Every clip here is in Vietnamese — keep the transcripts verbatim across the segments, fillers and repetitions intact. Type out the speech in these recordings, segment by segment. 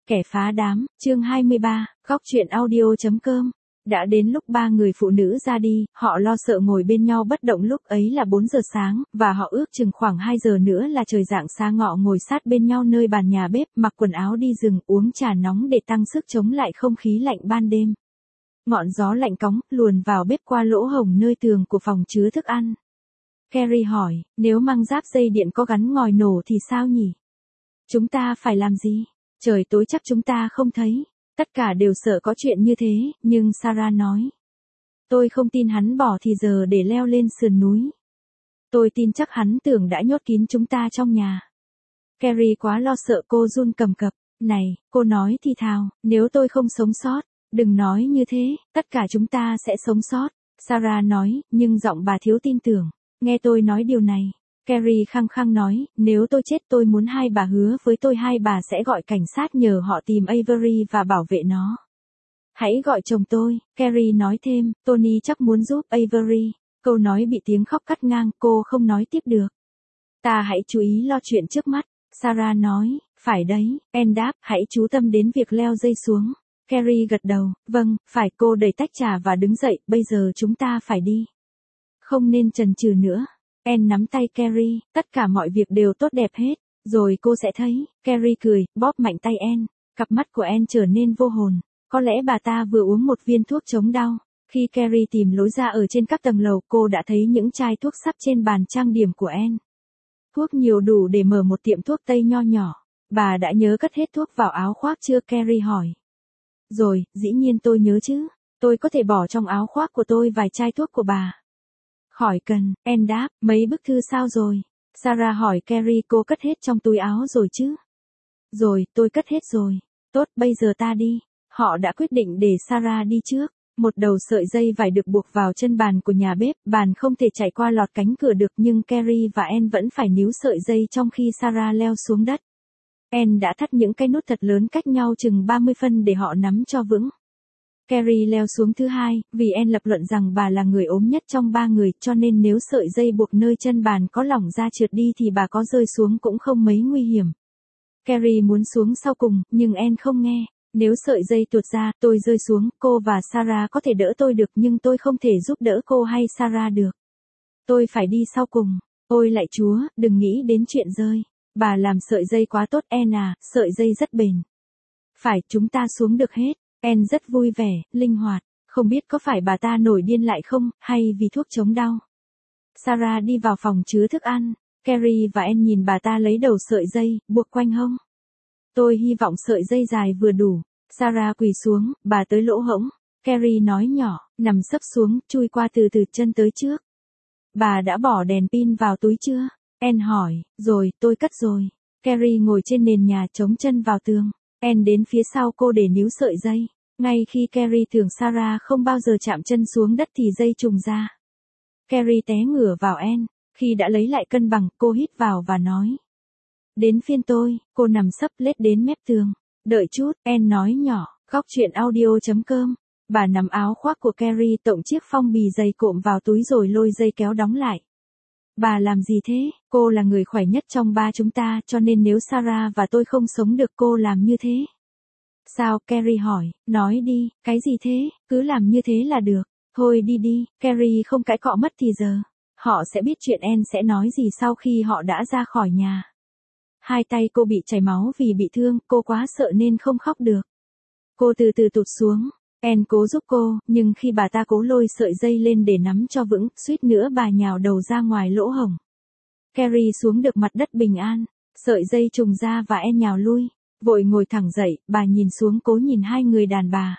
Kẻ phá đám, chương hai mươi ba, góc truyện audio.com. Đã đến lúc ba người phụ nữ ra đi, họ lo sợ ngồi bên nhau bất động. Lúc ấy là bốn giờ sáng, và họ ước chừng khoảng hai giờ nữa là trời rạng sáng. Ngọ ngồi sát bên nhau nơi bàn nhà bếp, mặc quần áo đi rừng, uống trà nóng để tăng sức chống lại không khí lạnh ban đêm. Ngọn gió lạnh cóng, luồn vào bếp qua lỗ hổng nơi tường của phòng chứa thức ăn. Carrie hỏi, nếu măng giáp dây điện có gắn ngòi nổ thì sao nhỉ? Chúng ta phải làm gì? Trời tối chắc chúng ta không thấy. Tất cả đều sợ có chuyện như thế, nhưng Sarah nói. Tôi không tin hắn bỏ thì giờ để leo lên sườn núi. Tôi tin chắc hắn tưởng đã nhốt kín chúng ta trong nhà. Carrie quá lo sợ, cô run cầm cập. Này, cô nói thì thào, nếu tôi không sống sót, đừng nói như thế, tất cả chúng ta sẽ sống sót. Sarah nói, nhưng giọng bà thiếu tin tưởng. Nghe tôi nói điều này. Carrie khăng khăng nói, nếu tôi chết tôi muốn hai bà hứa với tôi hai bà sẽ gọi cảnh sát nhờ họ tìm Avery và bảo vệ nó. Hãy gọi chồng tôi, Carrie nói thêm, Tony chắc muốn giúp Avery. Câu nói bị tiếng khóc cắt ngang, cô không nói tiếp được. Ta hãy chú ý lo chuyện trước mắt, Sarah nói, phải đấy, Anne đáp, hãy chú tâm đến việc leo dây xuống. Carrie gật đầu, vâng, phải. Cô đẩy tách trà và đứng dậy, bây giờ chúng ta phải đi. Không nên chần chừ nữa. Anne nắm tay Carrie, tất cả mọi việc đều tốt đẹp hết, rồi cô sẽ thấy. Carrie cười, bóp mạnh tay Anne, cặp mắt của Anne trở nên vô hồn. Có lẽ bà ta vừa uống một viên thuốc chống đau. Khi Carrie tìm lối ra ở trên các tầng lầu, cô đã thấy những chai thuốc sắp trên bàn trang điểm của Anne. Thuốc nhiều đủ để mở một tiệm thuốc Tây nho nhỏ. Bà đã nhớ cất hết thuốc vào áo khoác chưa? Carrie hỏi. Rồi, dĩ nhiên tôi nhớ chứ. Tôi có thể bỏ trong áo khoác của tôi vài chai thuốc của bà. Khỏi cần, Anne đáp, mấy bức thư sao rồi? Sarah hỏi Carrie, cô cất hết trong túi áo rồi chứ? Rồi, tôi cất hết rồi. Tốt, bây giờ ta đi. Họ đã quyết định để Sarah đi trước. Một đầu sợi dây vải được buộc vào chân bàn của nhà bếp, bàn không thể chạy qua lọt cánh cửa được, nhưng Carrie và Anne vẫn phải níu sợi dây trong khi Sarah leo xuống đất. Anne đã thắt những cái nút thật lớn cách nhau chừng ba mươi phân để họ nắm cho vững. Carrie leo xuống thứ hai, vì Anne lập luận rằng bà là người ốm nhất trong ba người, cho nên nếu sợi dây buộc nơi chân bàn có lỏng ra trượt đi thì bà có rơi xuống cũng không mấy nguy hiểm. Carrie muốn xuống sau cùng, nhưng Anne không nghe. Nếu sợi dây tuột ra, tôi rơi xuống, cô và Sarah có thể đỡ tôi được, nhưng tôi không thể giúp đỡ cô hay Sarah được. Tôi phải đi sau cùng. Ôi lạy Chúa, đừng nghĩ đến chuyện rơi. Bà làm sợi dây quá tốt, Anne à, sợi dây rất bền. Phải, chúng ta xuống được hết. Anne rất vui vẻ, linh hoạt, không biết có phải bà ta nổi điên lại không, hay vì thuốc chống đau. Sarah đi vào phòng chứa thức ăn, Carrie và Anne nhìn bà ta lấy đầu sợi dây, buộc quanh hông. Tôi hy vọng sợi dây dài vừa đủ. Sarah quỳ xuống, bà tới lỗ hổng. Carrie nói nhỏ, nằm sấp xuống, chui qua từ từ chân tới trước. Bà đã bỏ đèn pin vào túi chưa? Anne hỏi, rồi, tôi cất rồi. Carrie ngồi trên nền nhà chống chân vào tường. Anne đến phía sau cô để níu sợi dây. Ngay khi Carrie tưởng Sarah không bao giờ chạm chân xuống đất thì dây trùng ra. Carrie té ngửa vào Anne. Khi đã lấy lại cân bằng, cô hít vào và nói. Đến phiên tôi, cô nằm sấp lết đến mép tường. Đợi chút, Anne nói nhỏ, góc truyện audio.com. Bà nắm áo khoác của Carrie, tổng chiếc phong bì dày cộm vào túi rồi lôi dây kéo đóng lại. Bà làm gì thế? Cô là người khỏe nhất trong ba chúng ta, cho nên nếu Sarah và tôi không sống được cô làm như thế. Sao? Carrie hỏi, nói đi, cái gì thế? Cứ làm như thế là được. Thôi đi đi, Carrie không cãi cọ mất thì giờ. Họ sẽ biết chuyện Anne sẽ nói gì sau khi họ đã ra khỏi nhà. Hai tay cô bị chảy máu vì bị thương, cô quá sợ nên không khóc được. Cô từ từ tụt xuống. Anne cố giúp cô, nhưng khi bà ta cố lôi sợi dây lên để nắm cho vững, suýt nữa bà nhào đầu ra ngoài lỗ hổng. Carrie xuống được mặt đất bình an, sợi dây trùng ra và Anne nhào lui. Vội ngồi thẳng dậy, bà nhìn xuống cố nhìn hai người đàn bà.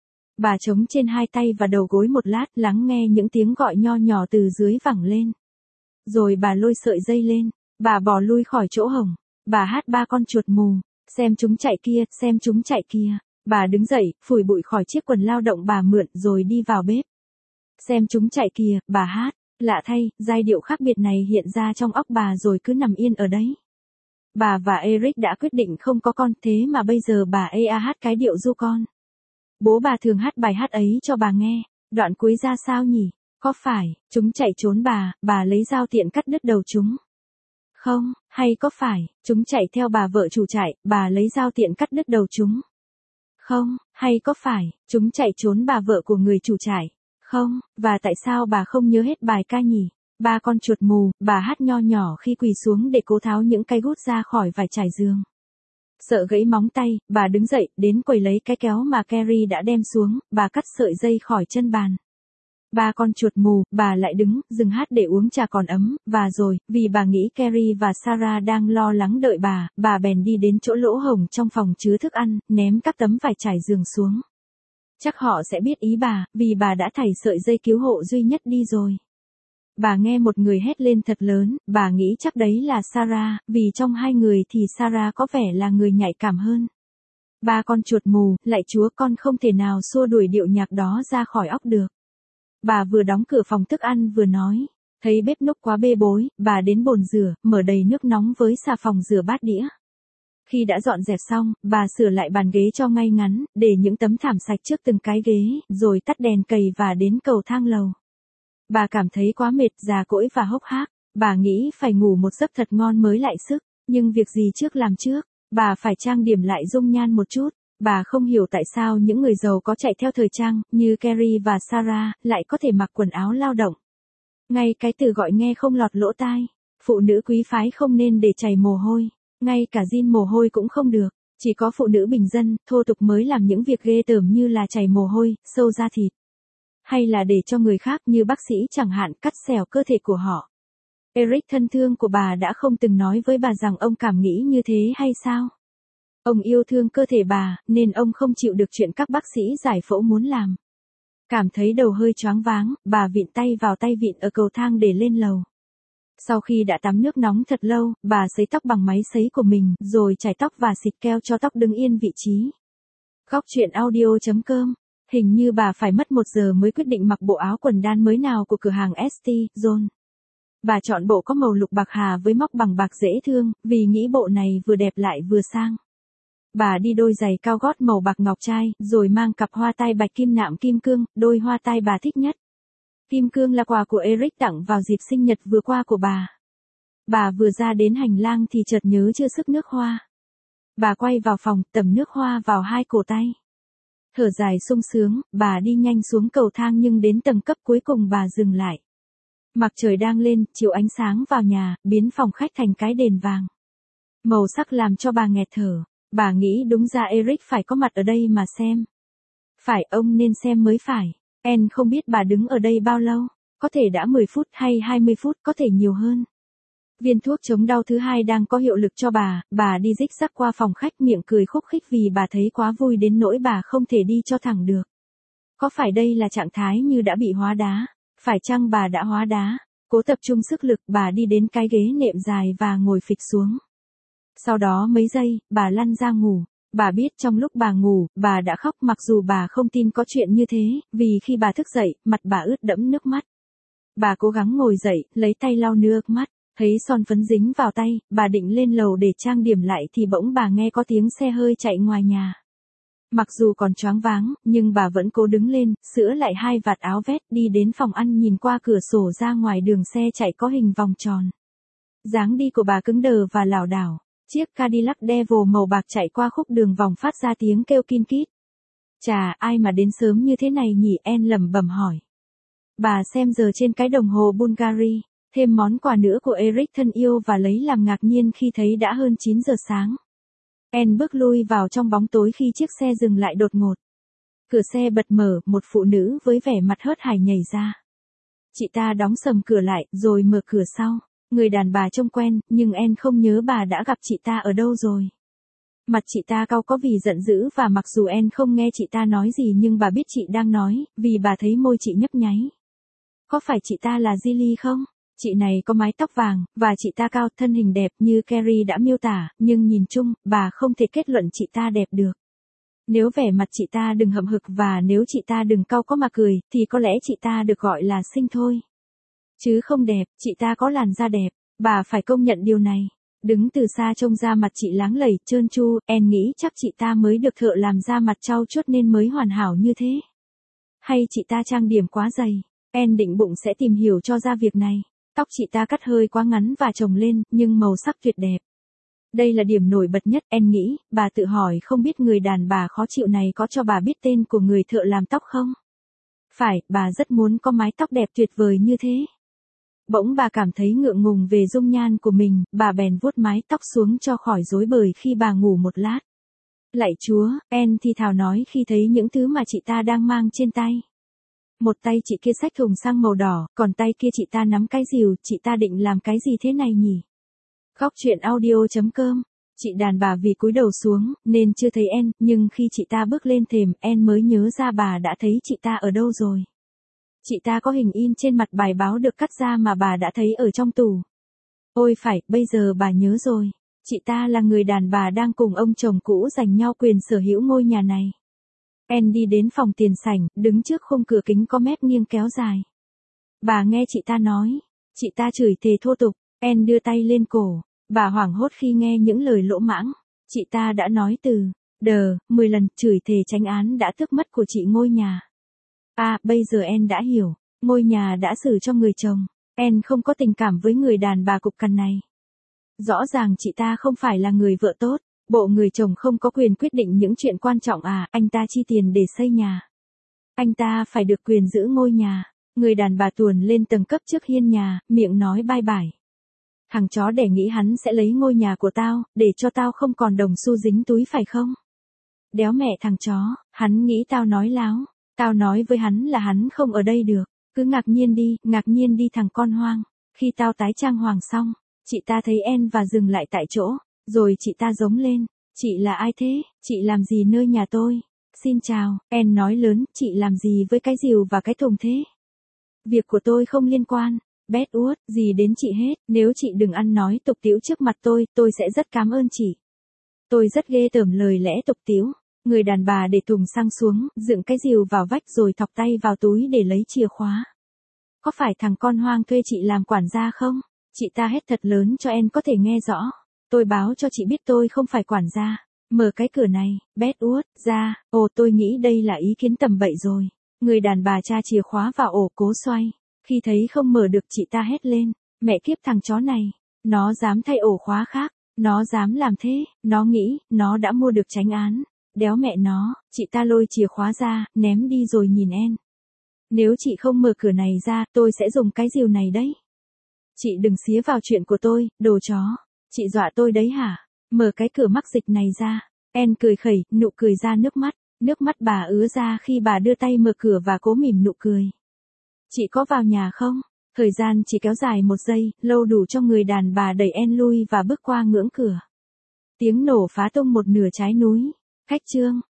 Bà chống trên hai tay và đầu gối một lát, lắng nghe những tiếng gọi nho nhỏ từ dưới vẳng lên. Rồi bà lôi sợi dây lên, bà bò lui khỏi chỗ hổng. Bà hát ba con chuột mù, xem chúng chạy kia, xem chúng chạy kia. Bà đứng dậy, phủi bụi khỏi chiếc quần lao động bà mượn rồi đi vào bếp. Xem chúng chạy kìa, bà hát. Lạ thay, giai điệu khác biệt này hiện ra trong óc bà rồi cứ nằm yên ở đấy. Bà và Eric đã quyết định không có con, thế mà bây giờ bà ea hát cái điệu ru con. Bố bà thường hát bài hát ấy cho bà nghe. Đoạn cuối ra sao nhỉ? Có phải, chúng chạy trốn bà, bà lấy dao tiện cắt đứt đầu chúng. Không, hay có phải, chúng chạy theo bà vợ chủ trại, bà lấy dao tiện cắt đứt đầu chúng? Không, hay có phải, chúng chạy trốn bà vợ của người chủ trại? Không, và tại sao bà không nhớ hết bài ca nhỉ? Ba con chuột mù, bà hát nho nhỏ khi quỳ xuống để cố tháo những cái gút ra khỏi vải trải giường. Sợ gãy móng tay, bà đứng dậy, đến quầy lấy cái kéo mà Carrie đã đem xuống, bà cắt sợi dây khỏi chân bàn. Ba con chuột mù, bà lại đứng, dừng hát để uống trà còn ấm, và rồi, vì bà nghĩ Carrie và Sarah đang lo lắng đợi bà, bà bèn đi đến chỗ lỗ hổng trong phòng chứa thức ăn, ném các tấm vải trải giường xuống. Chắc họ sẽ biết ý bà, vì bà đã thảy sợi dây cứu hộ duy nhất đi rồi. Bà nghe một người hét lên thật lớn, bà nghĩ chắc đấy là Sarah, vì trong hai người thì Sarah có vẻ là người nhạy cảm hơn. Ba con chuột mù, lạy Chúa, con không thể nào xua đuổi điệu nhạc đó ra khỏi óc được. Bà vừa đóng cửa phòng thức ăn vừa nói, thấy bếp núc quá bê bối, bà đến bồn rửa, mở đầy nước nóng với xà phòng rửa bát đĩa. Khi đã dọn dẹp xong, bà sửa lại bàn ghế cho ngay ngắn, để những tấm thảm sạch trước từng cái ghế, rồi tắt đèn cầy và đến cầu thang lầu. Bà cảm thấy quá mệt, già cỗi và hốc hác, bà nghĩ phải ngủ một giấc thật ngon mới lại sức, nhưng việc gì trước làm trước, bà phải trang điểm lại dung nhan một chút. Bà không hiểu tại sao những người giàu có chạy theo thời trang, như Carrie và Sarah, lại có thể mặc quần áo lao động. Ngay cái từ gọi nghe không lọt lỗ tai, phụ nữ quý phái không nên để chảy mồ hôi, ngay cả jean mồ hôi cũng không được, chỉ có phụ nữ bình dân, thô tục mới làm những việc ghê tởm như là chảy mồ hôi, sâu da thịt. Hay là để cho người khác như bác sĩ chẳng hạn cắt xẻo cơ thể của họ. Eric thân thương của bà đã không từng nói với bà rằng ông cảm nghĩ như thế hay sao? Ông yêu thương cơ thể bà, nên ông không chịu được chuyện các bác sĩ giải phẫu muốn làm. Cảm thấy đầu hơi choáng váng, bà vịn tay vào tay vịn ở cầu thang để lên lầu. Sau khi đã tắm nước nóng thật lâu, bà sấy tóc bằng máy sấy của mình, rồi chải tóc và xịt keo cho tóc đứng yên vị trí. Góc chuyện audio chấm com. Hình như bà phải mất một giờ mới quyết định mặc bộ áo quần đan mới nào của cửa hàng Estee John. Bà chọn bộ có màu lục bạc hà với móc bằng bạc dễ thương, vì nghĩ bộ này vừa đẹp lại vừa sang. Bà đi đôi giày cao gót màu bạc ngọc trai, rồi mang cặp hoa tai bạch kim nạm kim cương, đôi hoa tai bà thích nhất. Kim cương là quà của Eric tặng vào dịp sinh nhật vừa qua của bà. Bà vừa ra đến hành lang thì chợt nhớ chưa sức nước hoa. Bà quay vào phòng, tẩm nước hoa vào hai cổ tay. Thở dài sung sướng, bà đi nhanh xuống cầu thang nhưng đến tầng cấp cuối cùng bà dừng lại. Mặt trời đang lên, chiếu ánh sáng vào nhà, biến phòng khách thành cái đền vàng. Màu sắc làm cho bà nghẹt thở. Bà nghĩ đúng ra Eric phải có mặt ở đây mà xem. Phải, ông nên xem mới phải. Anne không biết bà đứng ở đây bao lâu. Có thể đã mười phút hay hai mươi phút, có thể nhiều hơn. Viên thuốc chống đau thứ hai đang có hiệu lực cho bà, bà đi rích rắc qua phòng khách miệng cười khúc khích vì bà thấy quá vui đến nỗi bà không thể đi cho thẳng được. Có phải đây là trạng thái như đã bị hóa đá? Phải chăng bà đã hóa đá? Cố tập trung sức lực, bà đi đến cái ghế nệm dài và ngồi phịch xuống. Sau đó mấy giây, bà lăn ra ngủ. Bà biết trong lúc bà ngủ, bà đã khóc mặc dù bà không tin có chuyện như thế, vì khi bà thức dậy, mặt bà ướt đẫm nước mắt. Bà cố gắng ngồi dậy, lấy tay lau nước mắt, thấy son phấn dính vào tay, bà định lên lầu để trang điểm lại thì bỗng bà nghe có tiếng xe hơi chạy ngoài nhà. Mặc dù còn choáng váng, nhưng bà vẫn cố đứng lên, sửa lại hai vạt áo vest, đi đến phòng ăn nhìn qua cửa sổ ra ngoài đường xe chạy có hình vòng tròn. Dáng đi của bà cứng đờ và lảo đảo. Chiếc Cadillac Devil màu bạc chạy qua khúc đường vòng phát ra tiếng kêu kin kít. Chà, ai mà đến sớm như thế này nhỉ? Anne lẩm bẩm hỏi. Bà xem giờ trên cái đồng hồ Bulgari, thêm món quà nữa của Eric thân yêu và lấy làm ngạc nhiên khi thấy đã hơn chín giờ sáng. Anne bước lui vào trong bóng tối khi chiếc xe dừng lại đột ngột. Cửa xe bật mở, một phụ nữ với vẻ mặt hớt hải nhảy ra. Chị ta đóng sầm cửa lại, rồi mở cửa sau. Người đàn bà trông quen, nhưng Anne không nhớ bà đã gặp chị ta ở đâu rồi. Mặt chị ta cau có vì giận dữ và mặc dù Anne không nghe chị ta nói gì nhưng bà biết chị đang nói, vì bà thấy môi chị nhấp nháy. Có phải chị ta là Gilly không? Chị này có mái tóc vàng, và chị ta cao, thân hình đẹp như Carrie đã miêu tả, nhưng nhìn chung, bà không thể kết luận chị ta đẹp được. Nếu vẻ mặt chị ta đừng hậm hực và nếu chị ta đừng cau có mà cười, thì có lẽ chị ta được gọi là xinh thôi. Chứ không đẹp, chị ta có làn da đẹp, bà phải công nhận điều này. Đứng từ xa trông ra mặt chị láng lẩy, trơn tru, Anne nghĩ chắc chị ta mới được thợ làm da mặt trau chuốt nên mới hoàn hảo như thế. Hay chị ta trang điểm quá dày, Anne định bụng sẽ tìm hiểu cho ra việc này. Tóc chị ta cắt hơi quá ngắn và chồng lên, nhưng màu sắc tuyệt đẹp. Đây là điểm nổi bật nhất, em nghĩ. Bà tự hỏi không biết người đàn bà khó chịu này có cho bà biết tên của người thợ làm tóc không? Phải, bà rất muốn có mái tóc đẹp tuyệt vời như thế. Bỗng bà cảm thấy ngượng ngùng về dung nhan của mình, bà bèn vuốt mái tóc xuống cho khỏi rối bời khi bà ngủ một lát. Lạy Chúa, En thì thào nói khi thấy những thứ mà chị ta đang mang trên tay. Một tay chị kia xách thùng xăng màu đỏ, còn tay kia chị ta nắm cái rìu, chị ta định làm cái gì thế này nhỉ? Góc truyện audio chấm com. Chị đàn bà vì cúi đầu xuống, nên chưa thấy En, nhưng khi chị ta bước lên thềm, En mới nhớ ra bà đã thấy chị ta ở đâu rồi. Chị ta có hình in trên mặt bài báo được cắt ra mà bà đã thấy ở trong tủ. Ôi phải, bây giờ bà nhớ rồi. Chị ta là người đàn bà đang cùng ông chồng cũ giành nhau quyền sở hữu ngôi nhà này. En đi đến phòng tiền sảnh, đứng trước khung cửa kính có mép nghiêng kéo dài. Bà nghe chị ta nói. Chị ta chửi thề thô tục. En đưa tay lên cổ. Bà hoảng hốt khi nghe những lời lỗ mãng. Chị ta đã nói từ đờ, mười lần, chửi thề tránh án đã tước mất của chị ngôi nhà. À, bây giờ En đã hiểu. Ngôi nhà đã xử cho người chồng. En không có tình cảm với người đàn bà cục cằn này. Rõ ràng chị ta không phải là người vợ tốt. Bộ người chồng không có quyền quyết định những chuyện quan trọng à, anh ta chi tiền để xây nhà. Anh ta phải được quyền giữ ngôi nhà. Người đàn bà tuồn lên tầng cấp trước hiên nhà, miệng nói bai bải. Thằng chó đẻ nghĩ hắn sẽ lấy ngôi nhà của tao, để cho tao không còn đồng xu dính túi phải không? Đéo mẹ thằng chó, hắn nghĩ tao nói láo. Tao nói với hắn là hắn không ở đây được. Cứ ngạc nhiên đi, ngạc nhiên đi thằng con hoang. Khi tao tái trang hoàng xong, chị ta thấy En và dừng lại tại chỗ. Rồi chị ta giống lên. Chị là ai thế? Chị làm gì nơi nhà tôi? Xin chào, En nói lớn, chị làm gì với cái rìu và cái thùng thế? Việc của tôi không liên quan. Bét uốt, gì đến chị hết, nếu chị đừng ăn nói tục tĩu trước mặt tôi, tôi sẽ rất cảm ơn chị. Tôi rất ghê tởm lời lẽ tục tĩu. Người đàn bà để thùng xăng xuống, dựng cái rìu vào vách rồi thọc tay vào túi để lấy chìa khóa. Có phải thằng con hoang thuê chị làm quản gia không? Chị ta hét thật lớn cho En có thể nghe rõ. Tôi báo cho chị biết tôi không phải quản gia. Mở cái cửa này, bét uốt, ra, ồ tôi nghĩ đây là ý kiến tầm bậy rồi. Người đàn bà tra chìa khóa vào ổ cố xoay. Khi thấy không mở được chị ta hét lên. Mẹ kiếp thằng chó này. Nó dám thay ổ khóa khác. Nó dám làm thế. Nó nghĩ, nó đã mua được tránh án. Đéo mẹ nó, chị ta lôi chìa khóa ra, ném đi rồi nhìn En. Nếu chị không mở cửa này ra, tôi sẽ dùng cái rìu này đấy. Chị đừng xía vào chuyện của tôi, đồ chó. Chị dọa tôi đấy hả? Mở cái cửa mắc dịch này ra. En cười khẩy, nụ cười ra nước mắt. Nước mắt bà ứa ra khi bà đưa tay mở cửa và cố mỉm nụ cười. Chị có vào nhà không? Thời gian chỉ kéo dài một giây, lâu đủ cho người đàn bà đẩy En lui và bước qua ngưỡng cửa. Tiếng nổ phá tung một nửa trái núi. Khách chương.